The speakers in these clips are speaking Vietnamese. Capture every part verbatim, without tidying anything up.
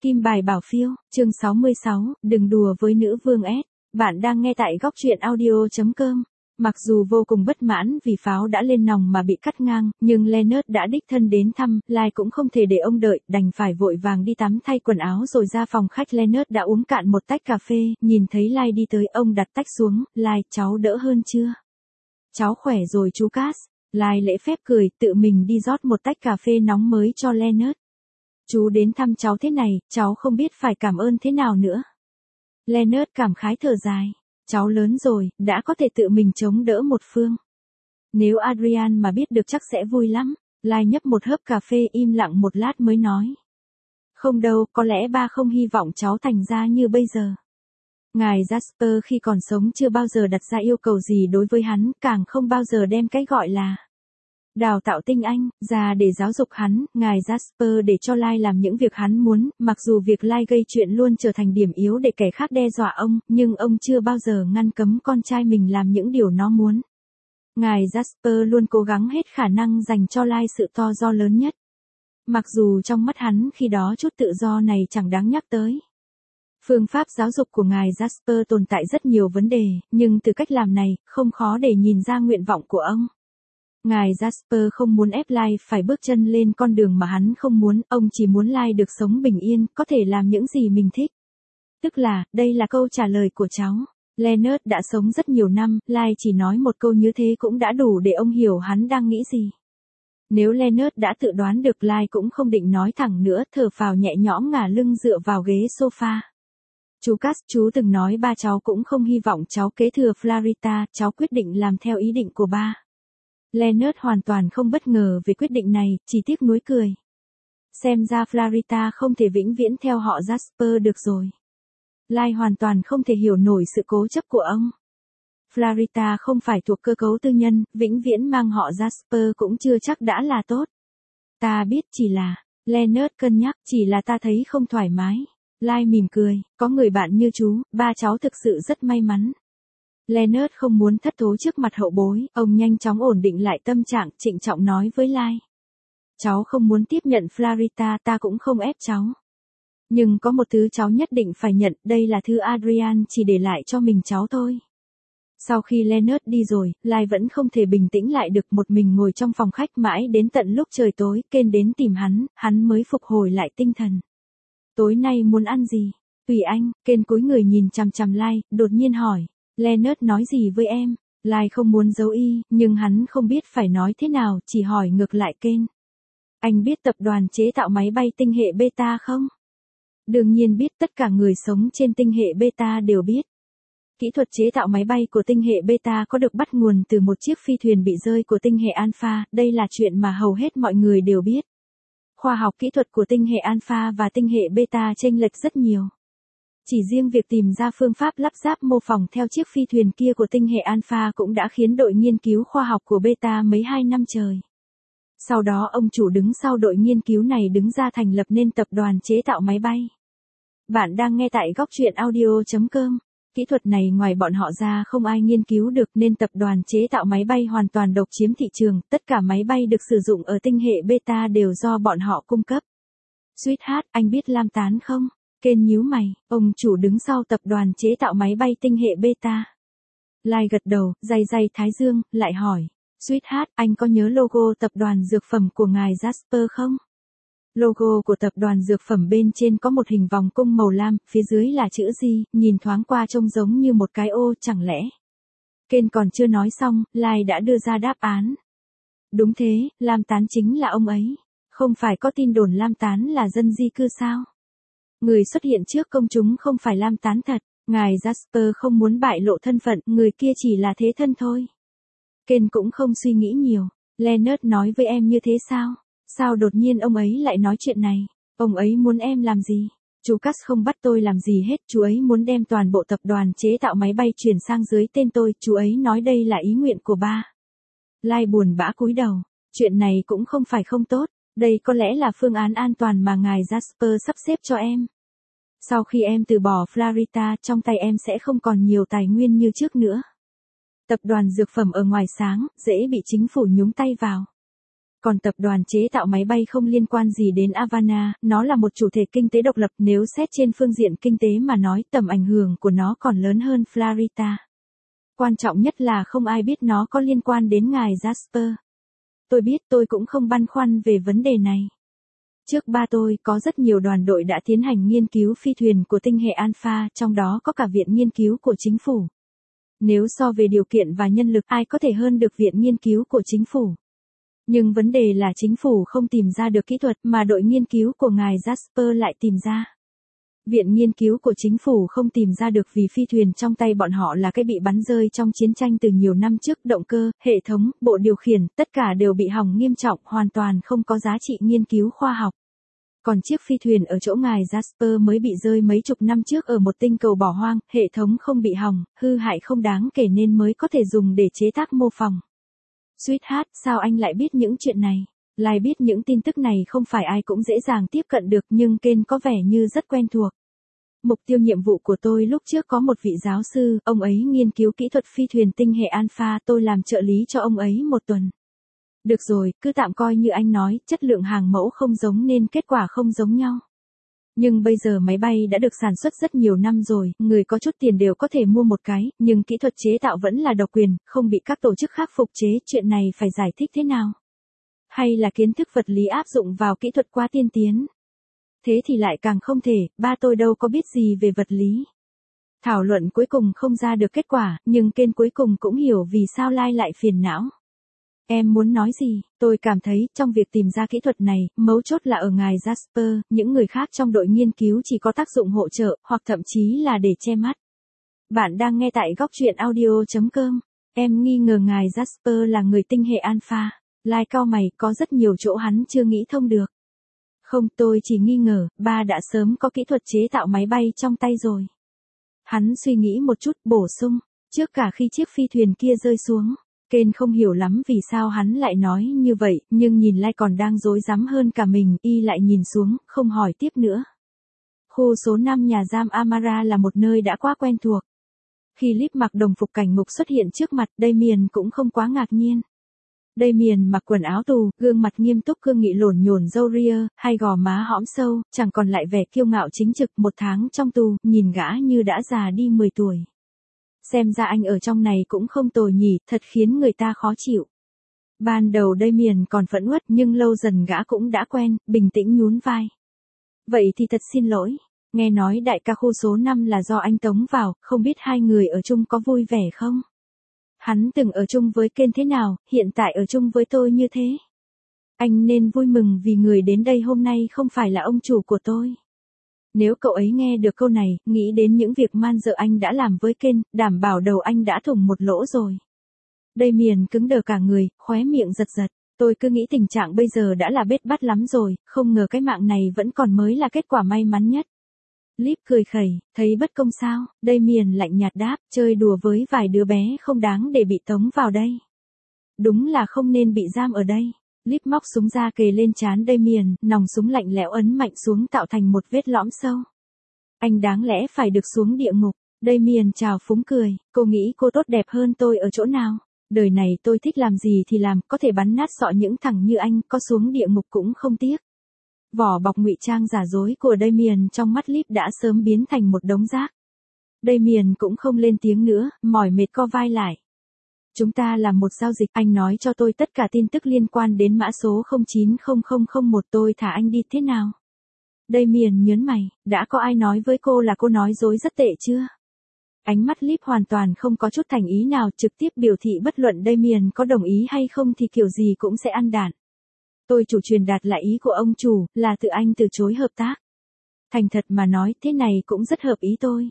Kim bài bảo phiêu, chương sáu mươi sáu, đừng đùa với nữ vương S. Bạn đang nghe tại góc truyện audio chấm com. Mặc dù vô cùng bất mãn vì pháo đã lên nòng mà bị cắt ngang, nhưng Leonard đã đích thân đến thăm, Lai cũng không thể để ông đợi, đành phải vội vàng đi tắm thay quần áo rồi ra phòng khách. Leonard đã uống cạn một tách cà phê, nhìn thấy Lai đi tới, ông đặt tách xuống. Lai, cháu đỡ hơn chưa? Cháu khỏe rồi chú Cass. Lai lễ phép cười, tự mình đi rót một tách cà phê nóng mới cho Leonard. Chú đến thăm cháu thế này, cháu không biết phải cảm ơn thế nào nữa. Leonard cảm khái thở dài. Cháu lớn rồi, đã có thể tự mình chống đỡ một phương. Nếu Adrian mà biết được chắc sẽ vui lắm. Lai nhấp một hớp cà phê im lặng một lát mới nói. Không đâu, có lẽ ba không hy vọng cháu thành ra như bây giờ. Ngài Jasper khi còn sống chưa bao giờ đặt ra yêu cầu gì đối với hắn, càng không bao giờ đem cái gọi là đào tạo tinh anh ra để giáo dục hắn. Ngài Jasper để cho Lai làm những việc hắn muốn, mặc dù việc Lai gây chuyện luôn trở thành điểm yếu để kẻ khác đe dọa ông, nhưng ông chưa bao giờ ngăn cấm con trai mình làm những điều nó muốn. Ngài Jasper luôn cố gắng hết khả năng dành cho Lai sự to do lớn nhất. Mặc dù trong mắt hắn khi đó chút tự do này chẳng đáng nhắc tới. Phương pháp giáo dục của ngài Jasper tồn tại rất nhiều vấn đề, nhưng từ cách làm này, không khó để nhìn ra nguyện vọng của ông. Ngài Jasper không muốn ép Lai phải bước chân lên con đường mà hắn không muốn, ông chỉ muốn Lai được sống bình yên, có thể làm những gì mình thích. Tức là, đây là câu trả lời của cháu. Leonard đã sống rất nhiều năm, Lai chỉ nói một câu như thế cũng đã đủ để ông hiểu hắn đang nghĩ gì. Nếu Leonard đã tự đoán được, Lai cũng không định nói thẳng nữa, thở phào nhẹ nhõm ngả lưng dựa vào ghế sofa. Chú Cass, chú từng nói ba cháu cũng không hy vọng cháu kế thừa Flarita, cháu quyết định làm theo ý định của ba. Leonard hoàn toàn không bất ngờ về quyết định này, chỉ tiếc nuối cười. Xem ra Flarita không thể vĩnh viễn theo họ Jasper được rồi. Lai hoàn toàn không thể hiểu nổi sự cố chấp của ông. Flarita không phải thuộc cơ cấu tư nhân, vĩnh viễn mang họ Jasper cũng chưa chắc đã là tốt. Ta biết, chỉ là, Leonard cân nhắc, chỉ là ta thấy không thoải mái. Lai mỉm cười, có người bạn như chú, ba cháu thực sự rất may mắn. Leonard không muốn thất thố trước mặt hậu bối, ông nhanh chóng ổn định lại tâm trạng, trịnh trọng nói với Lai. Cháu không muốn tiếp nhận Flarita, ta cũng không ép cháu. Nhưng có một thứ cháu nhất định phải nhận, đây là thứ Adrian chỉ để lại cho mình cháu thôi. Sau khi Leonard đi rồi, Lai vẫn không thể bình tĩnh lại được, một mình ngồi trong phòng khách mãi đến tận lúc trời tối. Ken đến tìm hắn, hắn mới phục hồi lại tinh thần. Tối nay muốn ăn gì? Tùy anh. Ken cúi người nhìn chằm chằm Lai, đột nhiên hỏi. Leonard nói gì với em? Lai không muốn giấu y, nhưng hắn không biết phải nói thế nào, chỉ hỏi ngược lại Ken. Anh biết tập đoàn chế tạo máy bay tinh hệ Beta không? Đương nhiên biết, tất cả người sống trên tinh hệ Beta đều biết. Kỹ thuật chế tạo máy bay của tinh hệ Beta có được bắt nguồn từ một chiếc phi thuyền bị rơi của tinh hệ Alpha, đây là chuyện mà hầu hết mọi người đều biết. Khoa học kỹ thuật của tinh hệ Alpha và tinh hệ Beta chênh lệch rất nhiều. Chỉ riêng việc tìm ra phương pháp lắp ráp mô phỏng theo chiếc phi thuyền kia của tinh hệ Alpha cũng đã khiến đội nghiên cứu khoa học của Beta mấy hai năm trời. Sau đó ông chủ đứng sau đội nghiên cứu này đứng ra thành lập nên tập đoàn chế tạo máy bay. Bạn đang nghe tại góc truyện audio chấm com. Kỹ thuật này ngoài bọn họ ra không ai nghiên cứu được nên tập đoàn chế tạo máy bay hoàn toàn độc chiếm thị trường, tất cả máy bay được sử dụng ở tinh hệ Beta đều do bọn họ cung cấp. Sweetheart, anh biết lam tán không? Ken nhíu mày, ông chủ đứng sau tập đoàn chế tạo máy bay tinh hệ Beta. Lai gật đầu, day day thái dương, lại hỏi. Sweetheart, anh có nhớ logo tập đoàn dược phẩm của ngài Jasper không? Logo của tập đoàn dược phẩm bên trên có một hình vòng cung màu lam, phía dưới là chữ G, nhìn thoáng qua trông giống như một cái ô, chẳng lẽ? Ken còn chưa nói xong, Lai đã đưa ra đáp án. Đúng thế, lam tán chính là ông ấy. Không phải có tin đồn lam tán là dân di cư sao? Người xuất hiện trước công chúng không phải lam tán thật, ngài Jasper không muốn bại lộ thân phận, người kia chỉ là thế thân thôi. Ken cũng không suy nghĩ nhiều. Leonard nói với em như thế sao? Sao đột nhiên ông ấy lại nói chuyện này? Ông ấy muốn em làm gì? Chú Cass không bắt tôi làm gì hết, chú ấy muốn đem toàn bộ tập đoàn chế tạo máy bay chuyển sang dưới tên tôi, chú ấy nói đây là ý nguyện của ba. Lai buồn bã cúi đầu, chuyện này cũng không phải không tốt, đây có lẽ là phương án an toàn mà ngài Jasper sắp xếp cho em. Sau khi em từ bỏ Flarita, trong tay em sẽ không còn nhiều tài nguyên như trước nữa. Tập đoàn dược phẩm ở ngoài sáng, dễ bị chính phủ nhúng tay vào. Còn tập đoàn chế tạo máy bay không liên quan gì đến Havana, nó là một chủ thể kinh tế độc lập, nếu xét trên phương diện kinh tế mà nói tầm ảnh hưởng của nó còn lớn hơn Florida. Quan trọng nhất là không ai biết nó có liên quan đến ngài Jasper. Tôi biết, tôi cũng không băn khoăn về vấn đề này. Trước ba tôi, có rất nhiều đoàn đội đã tiến hành nghiên cứu phi thuyền của tinh hệ Alpha, trong đó có cả viện nghiên cứu của chính phủ. Nếu so về điều kiện và nhân lực, ai có thể hơn được viện nghiên cứu của chính phủ? Nhưng vấn đề là chính phủ không tìm ra được kỹ thuật mà đội nghiên cứu của ngài Jasper lại tìm ra. Viện nghiên cứu của chính phủ không tìm ra được vì phi thuyền trong tay bọn họ là cái bị bắn rơi trong chiến tranh từ nhiều năm trước, động cơ, hệ thống, bộ điều khiển, tất cả đều bị hỏng nghiêm trọng, hoàn toàn không có giá trị nghiên cứu khoa học. Còn chiếc phi thuyền ở chỗ ngài Jasper mới bị rơi mấy chục năm trước ở một tinh cầu bỏ hoang, hệ thống không bị hỏng, hư hại không đáng kể nên mới có thể dùng để chế tác mô phỏng. Sweetheart, sao anh lại biết những chuyện này? Lai biết những tin tức này không phải ai cũng dễ dàng tiếp cận được nhưng Ken có vẻ như rất quen thuộc. Mục tiêu nhiệm vụ của tôi lúc trước có một vị giáo sư, ông ấy nghiên cứu kỹ thuật phi thuyền tinh hệ Alpha, tôi làm trợ lý cho ông ấy một tuần. Được rồi, cứ tạm coi như anh nói, chất lượng hàng mẫu không giống nên kết quả không giống nhau. Nhưng bây giờ máy bay đã được sản xuất rất nhiều năm rồi, người có chút tiền đều có thể mua một cái, nhưng kỹ thuật chế tạo vẫn là độc quyền, không bị các tổ chức khác phục chế, chuyện này phải giải thích thế nào? Hay là kiến thức vật lý áp dụng vào kỹ thuật quá tiên tiến? Thế thì lại càng không thể, ba tôi đâu có biết gì về vật lý. Thảo luận cuối cùng không ra được kết quả, nhưng Ken cuối cùng cũng hiểu vì sao Lai lại phiền não. Em muốn nói gì? Tôi cảm thấy, trong việc tìm ra kỹ thuật này, mấu chốt là ở ngài Jasper, những người khác trong đội nghiên cứu chỉ có tác dụng hỗ trợ, hoặc thậm chí là để che mắt. Bạn đang nghe tại góc truyện audio chấm com. Em nghi ngờ ngài Jasper là người tinh hệ Alpha. Lai cau mày, có rất nhiều chỗ hắn chưa nghĩ thông được. Không, tôi chỉ nghi ngờ, ba đã sớm có kỹ thuật chế tạo máy bay trong tay rồi. Hắn suy nghĩ một chút, bổ sung, trước cả khi chiếc phi thuyền kia rơi xuống. Ken không hiểu lắm vì sao hắn lại nói như vậy, nhưng nhìn Lai còn đang rối rắm hơn cả mình, y lại nhìn xuống, không hỏi tiếp nữa. Khu số năm nhà giam Amara là một nơi đã quá quen thuộc. Khi Lip mặc đồng phục cảnh ngục xuất hiện trước mặt, Damien cũng không quá ngạc nhiên. Damien mặc quần áo tù, gương mặt nghiêm túc cương nghị lổn nhổn râu ria, hai gò má hõm sâu, chẳng còn lại vẻ kiêu ngạo chính trực, một tháng trong tù, nhìn gã như đã già đi mười tuổi. Xem ra anh ở trong này cũng không tồi nhỉ, thật khiến người ta khó chịu. Ban đầu Damien còn phẫn uất nhưng lâu dần gã cũng đã quen, bình tĩnh nhún vai. Vậy thì thật xin lỗi, nghe nói đại ca khu số năm là do anh tống vào, không biết hai người ở chung có vui vẻ không? Hắn từng ở chung với Ken thế nào, hiện tại ở chung với tôi như thế. Anh nên vui mừng vì người đến đây hôm nay không phải là ông chủ của tôi. Nếu cậu ấy nghe được câu này, nghĩ đến những việc man dợ anh đã làm với Ken, đảm bảo đầu anh đã thủng một lỗ rồi. Damien cứng đờ cả người, khóe miệng giật giật. Tôi cứ nghĩ tình trạng bây giờ đã là bết bát lắm rồi, không ngờ cái mạng này vẫn còn mới là kết quả may mắn nhất. Lip cười khẩy, thấy bất công sao? Damien lạnh nhạt đáp, chơi đùa với vài đứa bé không đáng để bị tống vào đây. Đúng là không nên bị giam ở đây. Lip móc súng ra kề lên trán Damien, nòng súng lạnh lẽo ấn mạnh xuống tạo thành một vết lõm sâu. Anh đáng lẽ phải được xuống địa ngục. Damien chào phúng cười, cô nghĩ cô tốt đẹp hơn tôi ở chỗ nào? Đời này tôi thích làm gì thì làm, có thể bắn nát sọ những thằng như anh, có xuống địa ngục cũng không tiếc. Vỏ bọc ngụy trang giả dối của Damien trong mắt Lip đã sớm biến thành một đống rác. Damien cũng không lên tiếng nữa, mỏi mệt co vai lại. Chúng ta làm một giao dịch, anh nói cho tôi tất cả tin tức liên quan đến mã số không chín không không không một, tôi thả anh đi thế nào? Damien nhớn mày, đã có ai nói với cô là cô nói dối rất tệ chưa? Ánh mắt Lip hoàn toàn không có chút thành ý nào, trực tiếp biểu thị bất luận Damien có đồng ý hay không thì kiểu gì cũng sẽ ăn đạn. Tôi chủ truyền đạt lại ý của ông chủ, là tự anh từ chối hợp tác. Thành thật mà nói, thế này cũng rất hợp ý tôi.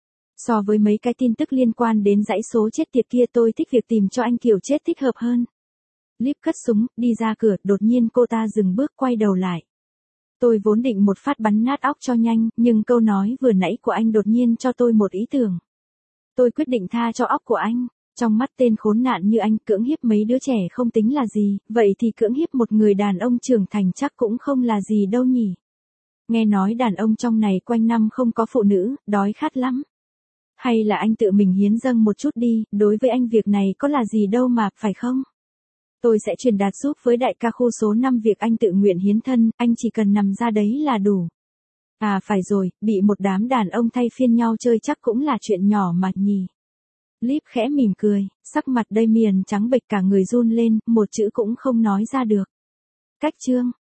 So với mấy cái tin tức liên quan đến dãy số chết tiệt kia, tôi thích việc tìm cho anh kiểu chết thích hợp hơn. Lip cất súng, đi ra cửa, đột nhiên cô ta dừng bước quay đầu lại. Tôi vốn định một phát bắn nát óc cho nhanh, nhưng câu nói vừa nãy của anh đột nhiên cho tôi một ý tưởng. Tôi quyết định tha cho óc của anh. Trong mắt tên khốn nạn như anh, cưỡng hiếp mấy đứa trẻ không tính là gì, vậy thì cưỡng hiếp một người đàn ông trưởng thành chắc cũng không là gì đâu nhỉ. Nghe nói đàn ông trong này quanh năm không có phụ nữ, đói khát lắm. Hay là anh tự mình hiến dâng một chút đi, đối với anh việc này có là gì đâu mà, phải không? Tôi sẽ truyền đạt giúp với đại ca khu số năm việc anh tự nguyện hiến thân, anh chỉ cần nằm ra đấy là đủ. À phải rồi, bị một đám đàn ông thay phiên nhau chơi chắc cũng là chuyện nhỏ mà nhỉ. Líp khẽ mỉm cười, sắc mặt Damien trắng bệch cả người run lên, một chữ cũng không nói ra được. Cách chương